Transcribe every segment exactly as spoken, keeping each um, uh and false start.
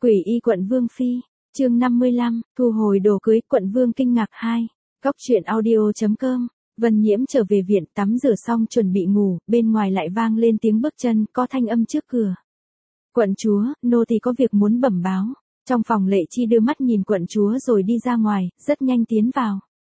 Quỷ y quận Vương Phi, chương năm mươi lăm, thu hồi đồ cưới, quận Vương kinh ngạc hai. Góc truyện audio chấm com. Vân Nhiễm trở về viện, tắm rửa xong chuẩn bị ngủ, bên ngoài lại vang lên tiếng bước chân, có thanh âm trước cửa. Quận chúa, nô tỳ có việc muốn bẩm báo. Trong phòng Lệ Chi đưa mắt nhìn quận chúa rồi đi ra ngoài, rất nhanh tiến vào.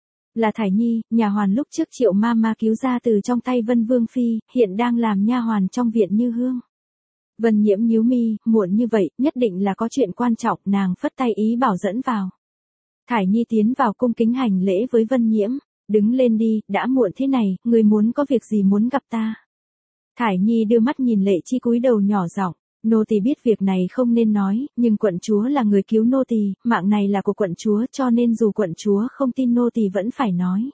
Là Thải Nhi, nhà hoàn lúc trước Triệu ma ma cứu ra từ trong tay Vân Vương Phi, hiện đang làm nha hoàn trong viện Như Hương. Vân Nhiễm nhíu mi, muộn như vậy, nhất định là có chuyện quan trọng, nàng phất tay ý bảo dẫn vào. Thải Nhi tiến vào cung kính hành lễ với Vân Nhiễm, đứng lên đi, đã muộn thế này, người muốn có việc gì muốn gặp ta. Thải Nhi đưa mắt nhìn Lệ Chi cúi đầu nhỏ giọng, nô tỳ biết việc này không nên nói, nhưng quận chúa là người cứu nô tỳ, mạng này là của quận chúa cho nên dù quận chúa không tin nô tỳ vẫn phải nói.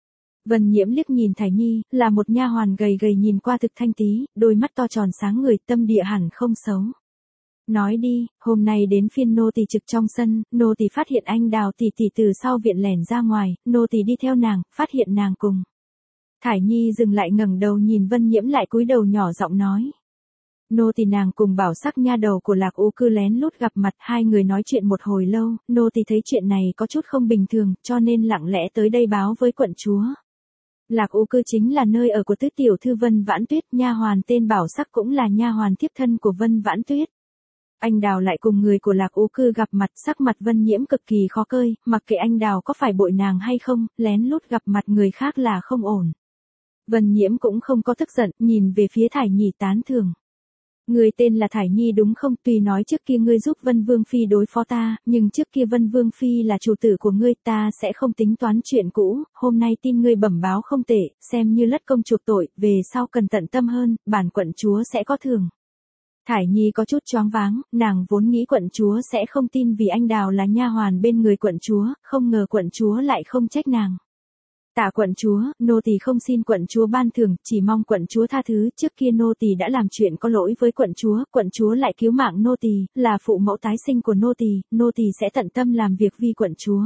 Vân Nhiễm liếc nhìn Thải Nhi, là một nha hoàn gầy gầy nhìn qua thực thanh tí, đôi mắt to tròn sáng người, tâm địa hẳn không xấu. Nói đi, hôm nay đến phiên nô tỳ trực trong sân, nô tỳ phát hiện anh Đào tỷ tỷ từ sau viện lẻn ra ngoài, nô tỳ đi theo nàng, phát hiện nàng cùng. Thải Nhi dừng lại ngẩng đầu nhìn Vân Nhiễm lại cúi đầu nhỏ giọng nói. Nô tỳ nàng cùng Bảo Sắc nha đầu của Lạc U Cư lén lút gặp mặt, hai người nói chuyện một hồi lâu, nô tỳ thấy chuyện này có chút không bình thường, cho nên lặng lẽ tới đây báo với quận chúa. Lạc U Cư chính là nơi ở của tứ tiểu thư Vân Vãn Tuyết, nha hoàn tên Bảo Sắc cũng là nha hoàn thiếp thân của Vân Vãn Tuyết. Anh Đào lại cùng người của Lạc U Cư gặp mặt, sắc mặt Vân Nhiễm cực kỳ khó cơi, mặc kệ anh Đào có phải bội nàng hay không, lén lút gặp mặt người khác là không ổn. Vân Nhiễm cũng không có tức giận, nhìn về phía Thải Nhi tán thưởng. Người tên là Thải Nhi đúng không, tuy nói trước kia ngươi giúp Vân Vương Phi đối phó ta, nhưng trước kia Vân Vương Phi là chủ tử của ngươi, ta sẽ không tính toán chuyện cũ, hôm nay tin ngươi bẩm báo không tệ, xem như lất công chuộc tội, về sau cần tận tâm hơn, bản quận chúa sẽ có thưởng. Thải Nhi có chút choáng váng, nàng vốn nghĩ quận chúa sẽ không tin vì anh Đào là nha hoàn bên người quận chúa, không ngờ quận chúa lại không trách nàng. Tạ quận chúa, nô tỳ không xin quận chúa ban thưởng, chỉ mong quận chúa tha thứ, trước kia nô tỳ đã làm chuyện có lỗi với quận chúa, quận chúa lại cứu mạng nô tỳ, là phụ mẫu tái sinh của nô tỳ, nô tỳ sẽ tận tâm làm việc vì quận chúa.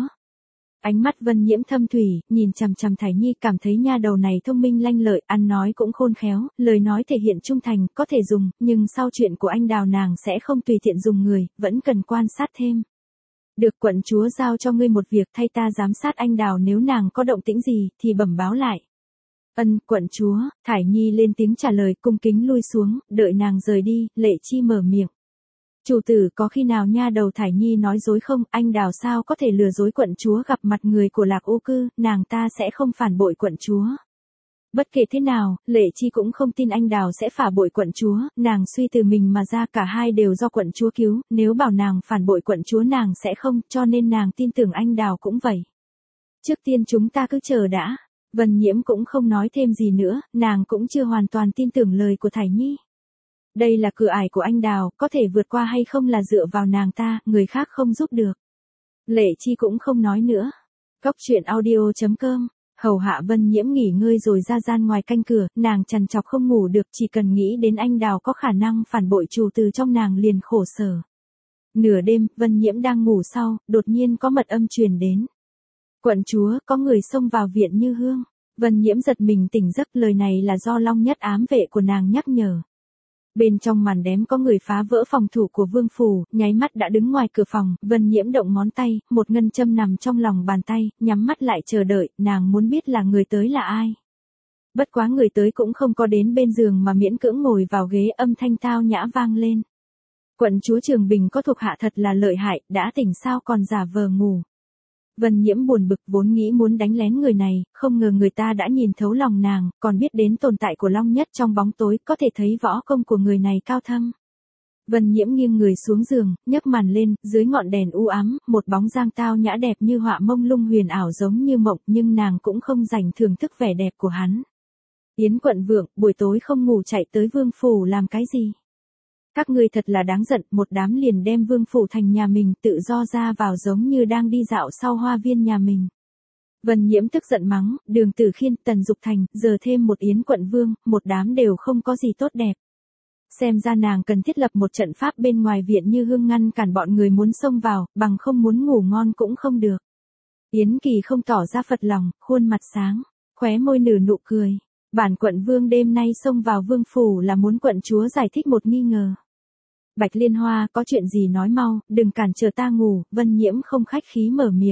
Ánh mắt Vân Nhiễm thâm thủy, nhìn chằm chằm Thải Nhi, cảm thấy nha đầu này thông minh lanh lợi, ăn nói cũng khôn khéo, lời nói thể hiện trung thành, có thể dùng, nhưng sau chuyện của anh Đào nàng sẽ không tùy tiện dùng người, vẫn cần quan sát thêm. Được, quận chúa giao cho ngươi một việc, thay ta giám sát anh Đào, nếu nàng có động tĩnh gì, thì bẩm báo lại. Ân, quận chúa. Thải Nhi lên tiếng trả lời, cung kính lui xuống, đợi nàng rời đi, Lệ Chi mở miệng. Chủ tử, có khi nào nha đầu Thải Nhi nói dối không, anh Đào sao có thể lừa dối quận chúa, gặp mặt người của Lạc U Cư, nàng ta sẽ không phản bội quận chúa. Bất kể thế nào, Lệ Chi cũng không tin anh Đào sẽ phản bội quận chúa, nàng suy từ mình mà ra, cả hai đều do quận chúa cứu, nếu bảo nàng phản bội quận chúa nàng sẽ không, cho nên nàng tin tưởng anh Đào cũng vậy. Trước tiên chúng ta cứ chờ đã. Vân Nhiễm cũng không nói thêm gì nữa, nàng cũng chưa hoàn toàn tin tưởng lời của Thải Nhi. Đây là cửa ải của anh Đào, có thể vượt qua hay không là dựa vào nàng ta, người khác không giúp được. Lệ Chi cũng không nói nữa. Góc truyện audio chấm com. Hầu hạ Vân Nhiễm nghỉ ngơi rồi ra gian ngoài canh cửa, nàng trằn trọc không ngủ được, chỉ cần nghĩ đến anh Đào có khả năng phản bội chủ từ trong nàng liền khổ sở. Nửa đêm, Vân Nhiễm đang ngủ sau, đột nhiên có mật âm truyền đến. Quận chúa, có người xông vào viện Như Hương. Vân Nhiễm giật mình tỉnh giấc, lời này là do Long Nhất ám vệ của nàng nhắc nhở. Bên trong màn đếm có người phá vỡ phòng thủ của Vương Phủ, nháy mắt đã đứng ngoài cửa phòng, Vân Nhiễm động ngón tay, một ngân châm nằm trong lòng bàn tay, nhắm mắt lại chờ đợi, nàng muốn biết là người tới là ai. Bất quá người tới cũng không có đến bên giường mà miễn cưỡng ngồi vào ghế, âm thanh tao nhã vang lên. Quận chúa Trường Bình có thuộc hạ thật là lợi hại, đã tỉnh sao còn giả vờ ngủ. Vân Nhiễm buồn bực, vốn nghĩ muốn đánh lén người này, không ngờ người ta đã nhìn thấu lòng nàng, còn biết đến tồn tại của Long Nhất trong bóng tối, có thể thấy võ công của người này cao thâm. Vân Nhiễm nghiêng người xuống giường, nhấc màn lên, dưới ngọn đèn u ám, một bóng dáng tao nhã đẹp như họa mông lung huyền ảo giống như mộng, nhưng nàng cũng không rảnh thưởng thức vẻ đẹp của hắn. Yến quận vượng, buổi tối không ngủ chạy tới Vương Phủ làm cái gì? Các ngươi thật là đáng giận, một đám liền đem Vương Phủ thành nhà mình, tự do ra vào giống như đang đi dạo sau hoa viên nhà mình. Vân Nhiễm tức giận mắng, Đường Tử Khiên, Tần Dục Thành, giờ thêm một Yến quận vương, một đám đều không có gì tốt đẹp. Xem ra nàng cần thiết lập một trận pháp bên ngoài viện Như Hương ngăn cản bọn người muốn xông vào, bằng không muốn ngủ ngon cũng không được. Yến Kỳ không tỏ ra phật lòng, khuôn mặt sáng, khóe môi nở nụ cười. Bản quận vương đêm nay xông vào Vương Phủ là muốn quận chúa giải thích một nghi ngờ. Bạch Liên Hoa, có chuyện gì nói mau, đừng cản trở ta ngủ, Vân Nhiễm không khách khí mở miệng.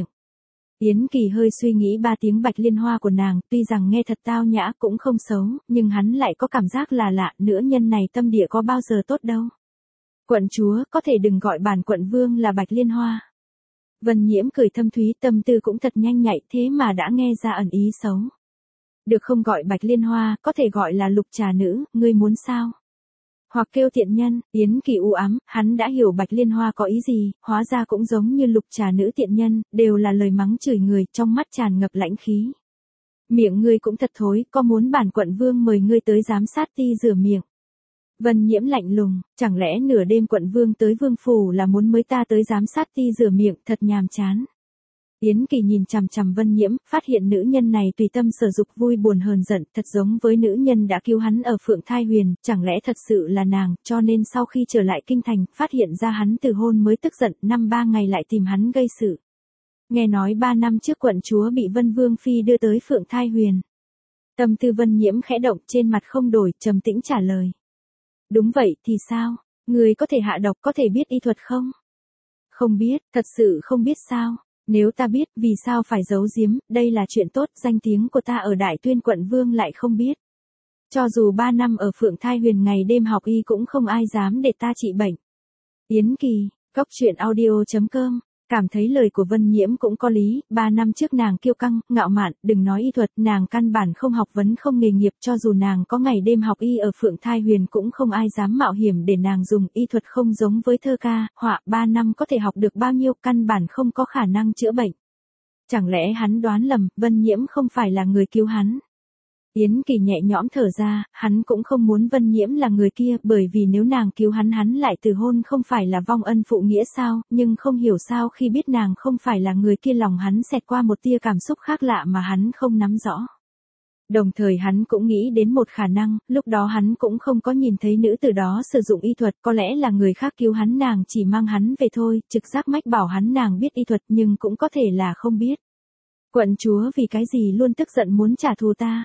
Yến Kỳ hơi suy nghĩ ba tiếng Bạch Liên Hoa của nàng, tuy rằng nghe thật tao nhã cũng không xấu, nhưng hắn lại có cảm giác là lạ, nữ nhân này tâm địa có bao giờ tốt đâu. Quận chúa, có thể đừng gọi bản quận vương là Bạch Liên Hoa. Vân Nhiễm cười thâm thúy, tâm tư cũng thật nhanh nhạy, thế mà đã nghe ra ẩn ý xấu. Được không gọi Bạch Liên Hoa, có thể gọi là Lục Trà Nữ, ngươi muốn sao? Hoặc kêu tiện nhân. Yến Kỳ u ám, hắn đã hiểu Bạch Liên Hoa có ý gì, hóa ra cũng giống như Lục Trà Nữ tiện nhân, đều là lời mắng chửi người, trong mắt tràn ngập lãnh khí. Miệng ngươi cũng thật thối, có muốn bản quận vương mời ngươi tới giám sát ti rửa miệng. Vân Nhiễm lạnh lùng, chẳng lẽ nửa đêm quận vương tới vương phủ là muốn mới ta tới giám sát ti rửa miệng, thật nhàm chán. Yến Kỳ nhìn chằm chằm Vân Nhiễm, phát hiện nữ nhân này tùy tâm sở dục, vui buồn hờn giận, thật giống với nữ nhân đã cứu hắn ở Phượng Thai Huyền, chẳng lẽ thật sự là nàng, cho nên sau khi trở lại kinh thành, phát hiện ra hắn từ hôn mới tức giận, năm ba ngày lại tìm hắn gây sự. Nghe nói ba năm trước quận chúa bị Vân Vương Phi đưa tới Phượng Thai Huyền. Tâm tư Vân Nhiễm khẽ động, trên mặt không đổi, trầm tĩnh trả lời. Đúng vậy, thì sao? Người có thể hạ độc, có thể biết y thuật không? Không biết, thật sự không biết sao? Nếu ta biết, vì sao phải giấu giếm, đây là chuyện tốt, danh tiếng của ta ở Đại Tuyên quận vương lại không biết. Cho dù ba năm ở Phượng Thai Huyền ngày đêm học y cũng không ai dám để ta trị bệnh. Yến Kỳ, Cốc Truyện Audio chấm com, cảm thấy lời của Vân Nhiễm cũng có lý, ba năm trước nàng kiêu căng, ngạo mạn, đừng nói y thuật, nàng căn bản không học vấn không nghề nghiệp, cho dù nàng có ngày đêm học y ở Phượng Thai Huyền cũng không ai dám mạo hiểm để nàng dùng, y thuật không giống với thơ ca, họa, ba năm có thể học được bao nhiêu, căn bản không có khả năng chữa bệnh. Chẳng lẽ hắn đoán lầm, Vân Nhiễm không phải là người cứu hắn? Yến Kỳ nhẹ nhõm thở ra, hắn cũng không muốn Vân Nhiễm là người kia, bởi vì nếu nàng cứu hắn hắn lại từ hôn không phải là vong ân phụ nghĩa sao, nhưng không hiểu sao khi biết nàng không phải là người kia lòng hắn xẹt qua một tia cảm xúc khác lạ mà hắn không nắm rõ. Đồng thời hắn cũng nghĩ đến một khả năng, lúc đó hắn cũng không có nhìn thấy nữ tử đó sử dụng y thuật, có lẽ là người khác cứu hắn, nàng chỉ mang hắn về thôi, trực giác mách bảo hắn nàng biết y thuật nhưng cũng có thể là không biết. Quận chúa vì cái gì luôn tức giận muốn trả thù ta?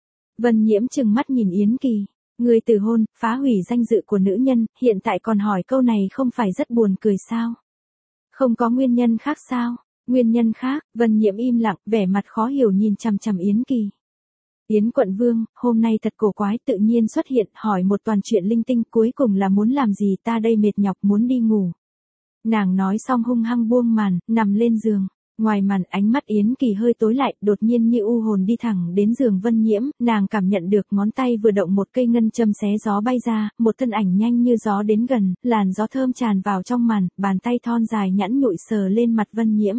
Vân Nhiễm trừng mắt nhìn Yến Kỳ, người từ hôn, phá hủy danh dự của nữ nhân, hiện tại còn hỏi câu này không phải rất buồn cười sao? Không có nguyên nhân khác sao? Nguyên nhân khác? Vân Nhiễm im lặng, vẻ mặt khó hiểu nhìn chằm chằm Yến Kỳ. Yến quận vương, hôm nay thật cổ quái, tự nhiên xuất hiện, hỏi một toàn chuyện linh tinh, cuối cùng là muốn làm gì, ta đây mệt nhọc muốn đi ngủ. Nàng nói xong hung hăng buông màn, nằm lên giường. Ngoài màn, ánh mắt Yến Kỳ hơi tối lại, đột nhiên như u hồn đi thẳng đến giường Vân Nhiễm, nàng cảm nhận được ngón tay vừa động một cây ngân châm xé gió bay ra, một thân ảnh nhanh như gió đến gần, làn gió thơm tràn vào trong màn, bàn tay thon dài nhẵn nhụi sờ lên mặt Vân Nhiễm.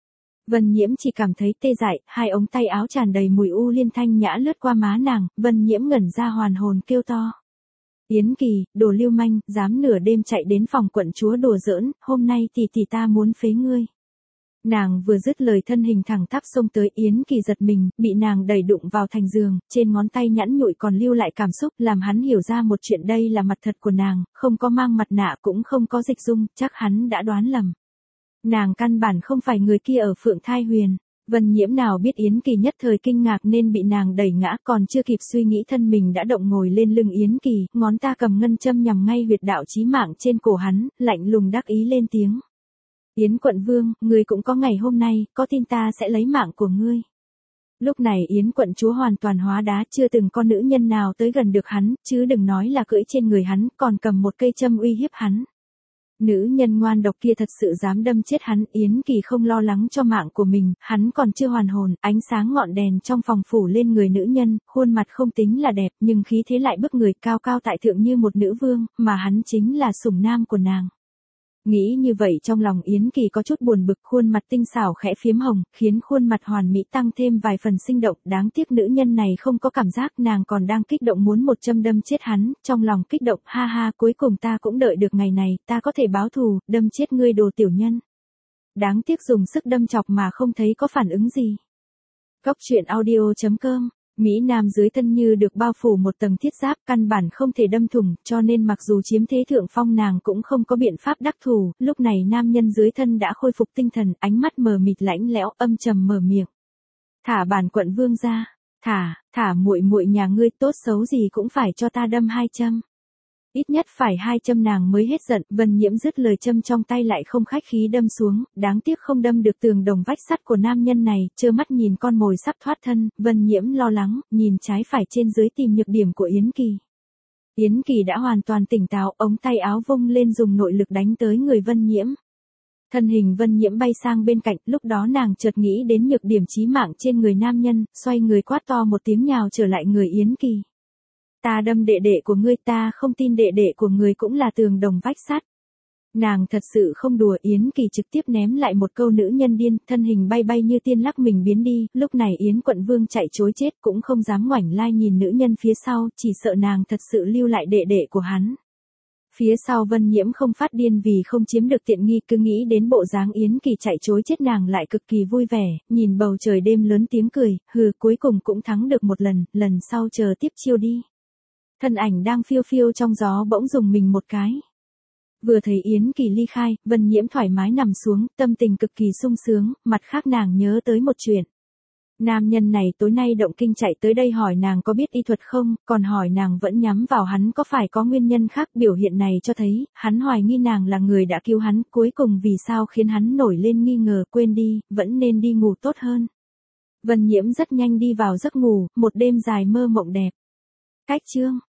Vân Nhiễm chỉ cảm thấy tê dại, hai ống tay áo tràn đầy mùi u liên thanh nhã lướt qua má nàng, Vân Nhiễm ngẩn ra hoàn hồn kêu to. Yến Kỳ, đồ lưu manh, dám nửa đêm chạy đến phòng quận chúa đùa giỡn, hôm nay thì thì ta muốn phế ngươi. Nàng vừa dứt lời thân hình thẳng tắp xông tới, Yến Kỳ giật mình, bị nàng đẩy đụng vào thành giường, trên ngón tay nhẵn nhụi còn lưu lại cảm xúc, làm hắn hiểu ra một chuyện, đây là mặt thật của nàng, không có mang mặt nạ cũng không có dịch dung, chắc hắn đã đoán lầm. Nàng căn bản không phải người kia ở Phượng Thai Huyền. Vân Nhiễm nào biết Yến Kỳ nhất thời kinh ngạc nên bị nàng đẩy ngã, còn chưa kịp suy nghĩ thân mình đã động ngồi lên lưng Yến Kỳ, ngón ta cầm ngân châm nhằm ngay huyệt đạo chí mạng trên cổ hắn, lạnh lùng đắc ý lên tiếng. Yến quận vương, ngươi cũng có ngày hôm nay, có tin ta sẽ lấy mạng của ngươi. Lúc này Yến quận chúa hoàn toàn hóa đá, chưa từng có nữ nhân nào tới gần được hắn, chứ đừng nói là cưỡi trên người hắn, còn cầm một cây châm uy hiếp hắn. Nữ nhân ngoan độc kia thật sự dám đâm chết hắn, Yến Kỳ không lo lắng cho mạng của mình, hắn còn chưa hoàn hồn, ánh sáng ngọn đèn trong phòng phủ lên người nữ nhân, khuôn mặt không tính là đẹp, nhưng khí thế lại bức người, cao cao tại thượng như một nữ vương, mà hắn chính là sủng nam của nàng. Nghĩ như vậy trong lòng Yến Kỳ có chút buồn bực, khuôn mặt tinh xảo khẽ phiếm hồng, khiến khuôn mặt hoàn mỹ tăng thêm vài phần sinh động, đáng tiếc nữ nhân này không có cảm giác, nàng còn đang kích động muốn một châm đâm chết hắn, trong lòng kích động, ha ha, cuối cùng ta cũng đợi được ngày này, ta có thể báo thù, đâm chết ngươi đồ tiểu nhân. Đáng tiếc dùng sức đâm chọc mà không thấy có phản ứng gì. Cốc Truyện Audio chấm com. Mỹ Nam dưới thân như được bao phủ một tầng thiết giáp, căn bản không thể đâm thủng, cho nên mặc dù chiếm thế thượng phong nàng cũng không có biện pháp đắc thủ, lúc này nam nhân dưới thân đã khôi phục tinh thần, ánh mắt mờ mịt lãnh lẽo, âm trầm mở miệng. Thả bản quận vương ra, thả, thả muội muội nhà ngươi, tốt xấu gì cũng phải cho ta đâm hai châm. Ít nhất phải hai châm nàng mới hết giận, Vân Nhiễm dứt lời châm trong tay lại không khách khí đâm xuống, đáng tiếc không đâm được tường đồng vách sắt của nam nhân này, trơ mắt nhìn con mồi sắp thoát thân, Vân Nhiễm lo lắng, nhìn trái phải trên dưới tìm nhược điểm của Yến Kỳ. Yến Kỳ đã hoàn toàn tỉnh táo, ống tay áo vung lên dùng nội lực đánh tới người Vân Nhiễm. Thân hình Vân Nhiễm bay sang bên cạnh, lúc đó nàng chợt nghĩ đến nhược điểm chí mạng trên người nam nhân, xoay người quát to một tiếng nhào trở lại người Yến Kỳ. Ta đâm đệ đệ của ngươi, ta không tin đệ đệ của người cũng là tường đồng vách sắt. Nàng thật sự không đùa, Yến Kỳ trực tiếp ném lại một câu nữ nhân điên, thân hình bay bay như tiên lắc mình biến đi, lúc này Yến Quận Vương chạy trối chết cũng không dám ngoảnh lai nhìn nữ nhân phía sau, chỉ sợ nàng thật sự lưu lại đệ đệ của hắn. Phía sau Vân Nhiễm không phát điên vì không chiếm được tiện nghi, cứ nghĩ đến bộ dáng Yến Kỳ chạy trối chết nàng lại cực kỳ vui vẻ, nhìn bầu trời đêm lớn tiếng cười, hừ cuối cùng cũng thắng được một lần, lần sau chờ tiếp chiêu đi. Thân ảnh đang phiêu phiêu trong gió bỗng dùng mình một cái. Vừa thấy Yến Kỳ ly khai, Vân Nhiễm thoải mái nằm xuống, tâm tình cực kỳ sung sướng, mặt khác nàng nhớ tới một chuyện. Nam nhân này tối nay động kinh chạy tới đây hỏi nàng có biết y thuật không, còn hỏi nàng vẫn nhắm vào hắn có phải có nguyên nhân khác, biểu hiện này cho thấy, hắn hoài nghi nàng là người đã cứu hắn, cuối cùng vì sao khiến hắn nổi lên nghi ngờ, quên đi, vẫn nên đi ngủ tốt hơn. Vân Nhiễm rất nhanh đi vào giấc ngủ, một đêm dài mơ mộng đẹp. Cách chương